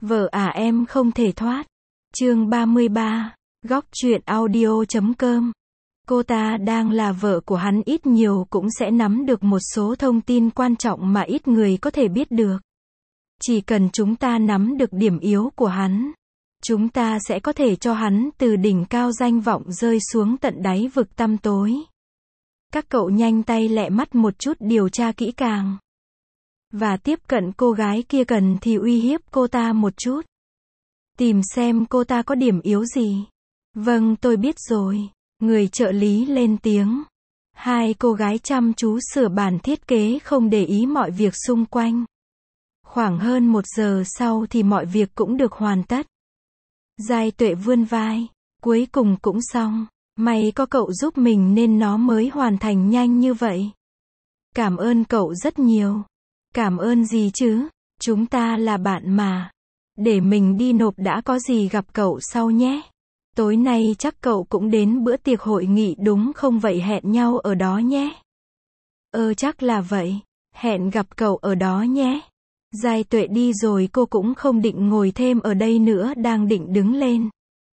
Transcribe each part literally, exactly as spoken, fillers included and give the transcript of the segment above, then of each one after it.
Vợ à em không thể thoát. Chương ba mươi ba, góc truyện audio chấm com. Cô ta đang là vợ của hắn, ít nhiều cũng sẽ nắm được một số thông tin quan trọng mà ít người có thể biết được. Chỉ cần chúng ta nắm được điểm yếu của hắn, chúng ta sẽ có thể cho hắn từ đỉnh cao danh vọng rơi xuống tận đáy vực tăm tối. Các cậu nhanh tay lẹ mắt một chút, điều tra kỹ càng. Và tiếp cận cô gái kia, cần thì uy hiếp cô ta một chút. Tìm xem cô ta có điểm yếu gì. Vâng, tôi biết rồi. Người trợ lý lên tiếng. Hai cô gái chăm chú sửa bản thiết kế, không để ý mọi việc xung quanh. Khoảng hơn một giờ sau thì mọi việc cũng được hoàn tất. Giai Tuệ vươn vai. Cuối cùng cũng xong. May có cậu giúp mình nên nó mới hoàn thành nhanh như vậy. Cảm ơn cậu rất nhiều. Cảm ơn gì chứ? Chúng ta là bạn mà. Để mình đi nộp đã, có gì gặp cậu sau nhé. Tối nay chắc cậu cũng đến bữa tiệc hội nghị đúng không vậy, hẹn nhau ở đó nhé. Ờ chắc là vậy. Hẹn gặp cậu ở đó nhé. Giai Tuệ đi rồi, cô cũng không định ngồi thêm ở đây nữa, đang định đứng lên.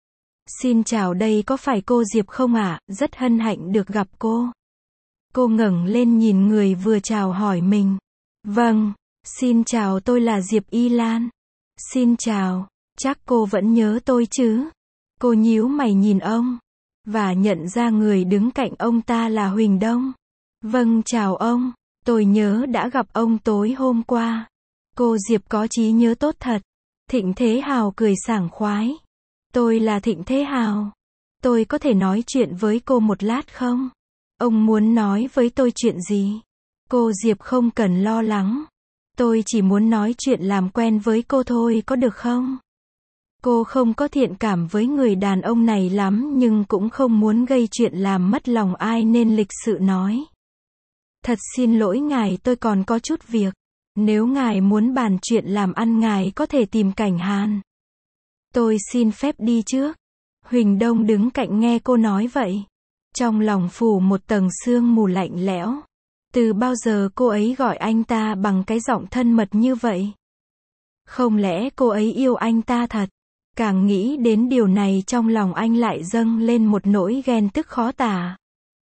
Xin chào, đây có phải cô Diệp không ạ? À? Rất hân hạnh được gặp cô. Cô ngẩng lên nhìn người vừa chào hỏi mình. Vâng, xin chào, tôi là Diệp Y Lan. Xin chào, chắc cô vẫn nhớ tôi chứ? Cô nhíu mày nhìn ông, và nhận ra người đứng cạnh ông ta là Huỳnh Đông. Vâng, chào ông, tôi nhớ đã gặp ông tối hôm qua. Cô Diệp có trí nhớ tốt thật. Thịnh Thế Hào cười sảng khoái. Tôi là Thịnh Thế Hào. Tôi có thể nói chuyện với cô một lát không? Ông muốn nói với tôi chuyện gì? Cô Diệp không cần lo lắng. Tôi chỉ muốn nói chuyện làm quen với cô thôi, có được không? Cô không có thiện cảm với người đàn ông này lắm, nhưng cũng không muốn gây chuyện làm mất lòng ai nên lịch sự nói. Thật xin lỗi ngài, tôi còn có chút việc. Nếu ngài muốn bàn chuyện làm ăn, ngài có thể tìm Cảnh Hàn. Tôi xin phép đi trước. Huỳnh Đông đứng cạnh nghe cô nói vậy. Trong lòng phủ một tầng sương mù lạnh lẽo. Từ bao giờ cô ấy gọi anh ta bằng cái giọng thân mật như vậy? Không lẽ cô ấy yêu anh ta thật? Càng nghĩ đến điều này, trong lòng anh lại dâng lên một nỗi ghen tức khó tả.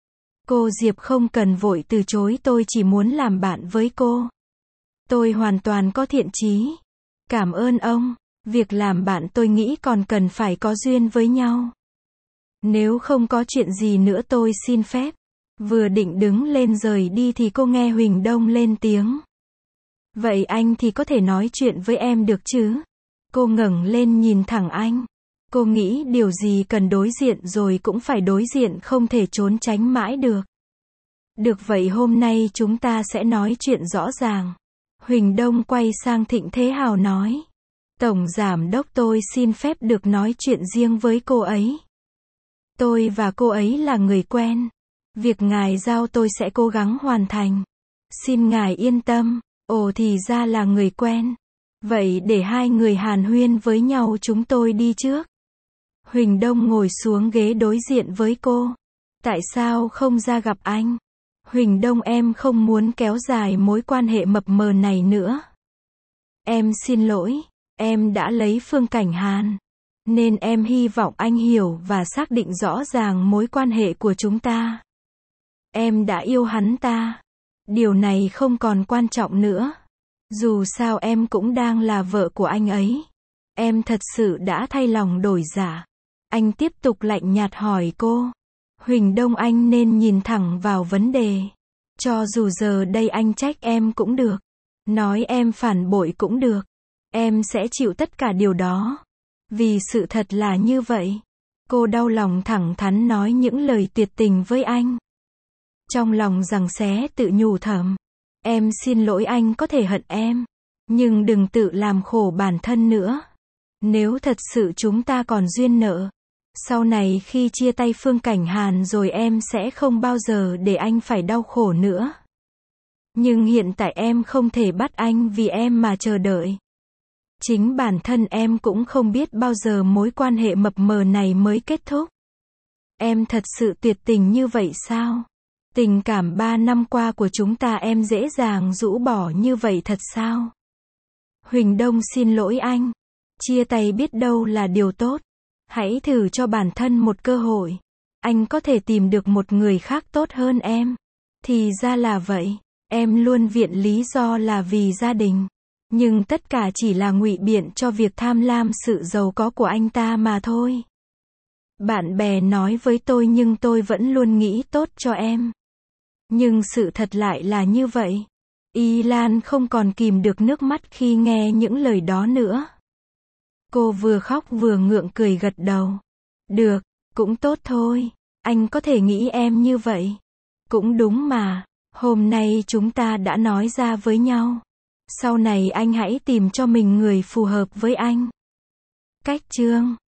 Cô Diệp không cần vội từ chối, tôi chỉ muốn làm bạn với cô. Tôi hoàn toàn có thiện chí. Cảm ơn ông. Việc làm bạn tôi nghĩ còn cần phải có duyên với nhau. Nếu không có chuyện gì nữa tôi xin phép. Vừa định đứng lên rời đi thì cô nghe Huỳnh Đông lên tiếng. Vậy anh thì có thể nói chuyện với em được chứ? Cô ngẩng lên nhìn thẳng anh. Cô nghĩ điều gì cần đối diện rồi cũng phải đối diện, không thể trốn tránh mãi được. Được vậy, hôm nay chúng ta sẽ nói chuyện rõ ràng. Huỳnh Đông quay sang Thịnh Thế Hào nói. Tổng giám đốc, tôi xin phép được nói chuyện riêng với cô ấy. Tôi và cô ấy là người quen. Việc ngài giao tôi sẽ cố gắng hoàn thành. Xin ngài yên tâm. Ồ, thì ra là người quen. Vậy để hai người hàn huyên với nhau, chúng tôi đi trước. Huỳnh Đông ngồi xuống ghế đối diện với cô. Tại sao không ra gặp anh? Huỳnh Đông, em không muốn kéo dài mối quan hệ mập mờ này nữa. Em xin lỗi, em đã lấy Phương Cảnh Hàn. Nên em hy vọng anh hiểu và xác định rõ ràng mối quan hệ của chúng ta. Em đã yêu hắn ta. Điều này không còn quan trọng nữa. Dù sao em cũng đang là vợ của anh ấy. Em thật sự đã thay lòng đổi dạ. Anh tiếp tục lạnh nhạt hỏi cô. Huỳnh Đông, anh nên nhìn thẳng vào vấn đề. Cho dù giờ đây anh trách em cũng được. Nói em phản bội cũng được. Em sẽ chịu tất cả điều đó. Vì sự thật là như vậy. Cô đau lòng thẳng thắn nói những lời tuyệt tình với anh. Trong lòng giằng xé tự nhủ thầm. Em xin lỗi, anh có thể hận em. Nhưng đừng tự làm khổ bản thân nữa. Nếu thật sự chúng ta còn duyên nợ. Sau này khi chia tay Phương Cảnh Hàn rồi, em sẽ không bao giờ để anh phải đau khổ nữa. Nhưng hiện tại em không thể bắt anh vì em mà chờ đợi. Chính bản thân em cũng không biết bao giờ mối quan hệ mập mờ này mới kết thúc. Em thật sự tuyệt tình như vậy sao? Tình cảm ba năm qua của chúng ta em dễ dàng rũ bỏ như vậy thật sao? Huỳnh Đông, xin lỗi anh. Chia tay biết đâu là điều tốt. Hãy thử cho bản thân một cơ hội. Anh có thể tìm được một người khác tốt hơn em. Thì ra là vậy. Em luôn viện lý do là vì gia đình. Nhưng tất cả chỉ là ngụy biện cho việc tham lam sự giàu có của anh ta mà thôi. Bạn bè nói với tôi nhưng tôi vẫn luôn nghĩ tốt cho em. Nhưng sự thật lại là như vậy. Y Lan không còn kìm được nước mắt khi nghe những lời đó nữa. Cô vừa khóc vừa ngượng cười gật đầu. Được, cũng tốt thôi. Anh có thể nghĩ em như vậy. Cũng đúng mà. Hôm nay chúng ta đã nói ra với nhau. Sau này anh hãy tìm cho mình người phù hợp với anh. Cách chương